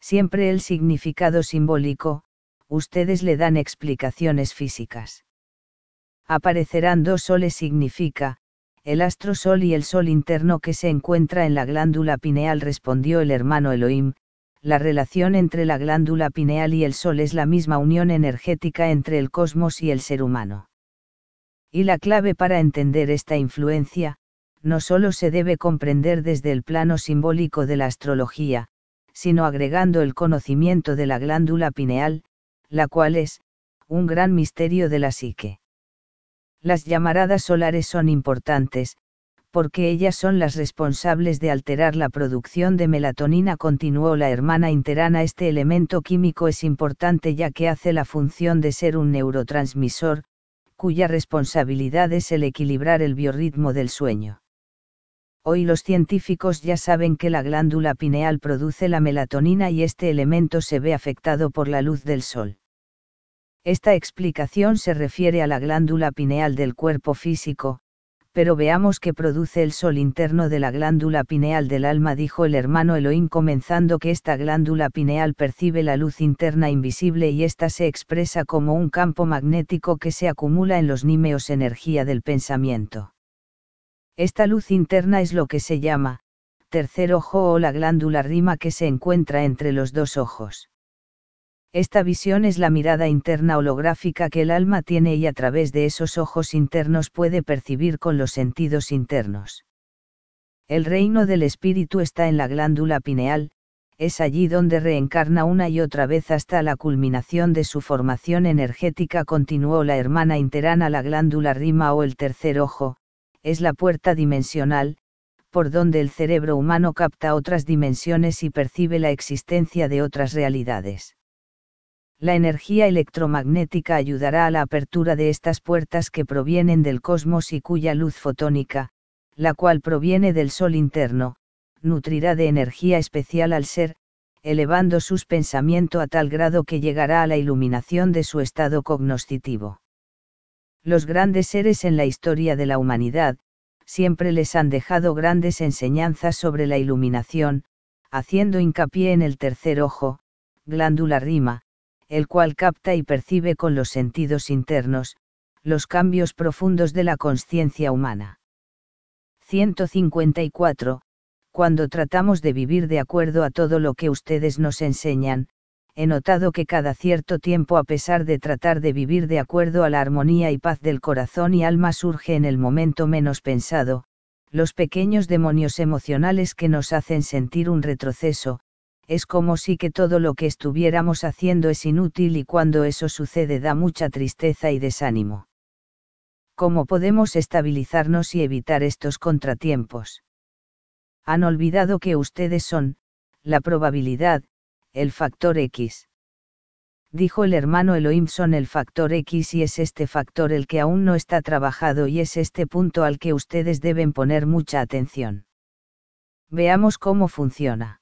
Siempre el significado simbólico, ustedes le dan explicaciones físicas. Aparecerán dos soles significa, el astro sol y el sol interno que se encuentra en la glándula pineal, respondió el hermano Elohim. La relación entre la glándula pineal y el sol es la misma unión energética entre el cosmos y el ser humano. Y la clave para entender esta influencia, no solo se debe comprender desde el plano simbólico de la astrología, sino agregando el conocimiento de la glándula pineal, la cual es, un gran misterio de la psique. Las llamaradas solares son importantes, porque ellas son las responsables de alterar la producción de melatonina, continuó la hermana interana. Este elemento químico es importante ya que hace la función de ser un neurotransmisor, cuya responsabilidad es el equilibrar el biorritmo del sueño. Hoy los científicos ya saben que la glándula pineal produce la melatonina y este elemento se ve afectado por la luz del sol. Esta explicación se refiere a la glándula pineal del cuerpo físico, pero veamos qué produce el sol interno de la glándula pineal del alma, dijo el hermano Elohim, comenzando que esta glándula pineal percibe la luz interna invisible y ésta se expresa como un campo magnético que se acumula en los nímeos, energía del pensamiento. Esta luz interna es lo que se llama, tercer ojo o la glándula rima que se encuentra entre los dos ojos. Esta visión es la mirada interna holográfica que el alma tiene y a través de esos ojos internos puede percibir con los sentidos internos. El reino del espíritu está en la glándula pineal, es allí donde reencarna una y otra vez hasta la culminación de su formación energética, continuó la hermana interana. La glándula rima o el tercer ojo, es la puerta dimensional, por donde el cerebro humano capta otras dimensiones y percibe la existencia de otras realidades. La energía electromagnética ayudará a la apertura de estas puertas que provienen del cosmos y cuya luz fotónica, la cual proviene del sol interno, nutrirá de energía especial al ser, elevando sus pensamientos a tal grado que llegará a la iluminación de su estado cognoscitivo. Los grandes seres en la historia de la humanidad, siempre les han dejado grandes enseñanzas sobre la iluminación, haciendo hincapié en el tercer ojo, glándula rima, el cual capta y percibe con los sentidos internos, los cambios profundos de la conciencia humana. 154. Cuando tratamos de vivir de acuerdo a todo lo que ustedes nos enseñan, he notado que cada cierto tiempo, a pesar de tratar de vivir de acuerdo a la armonía y paz del corazón y alma, surge en el momento menos pensado, los pequeños demonios emocionales que nos hacen sentir un retroceso. Es como si que todo lo que estuviéramos haciendo es inútil y cuando eso sucede da mucha tristeza y desánimo. ¿Cómo podemos estabilizarnos y evitar estos contratiempos? Han olvidado que ustedes son, la probabilidad, el factor X. Dijo el hermano Elohim, son el factor X y es este factor el que aún no está trabajado y es este punto al que ustedes deben poner mucha atención. Veamos cómo funciona.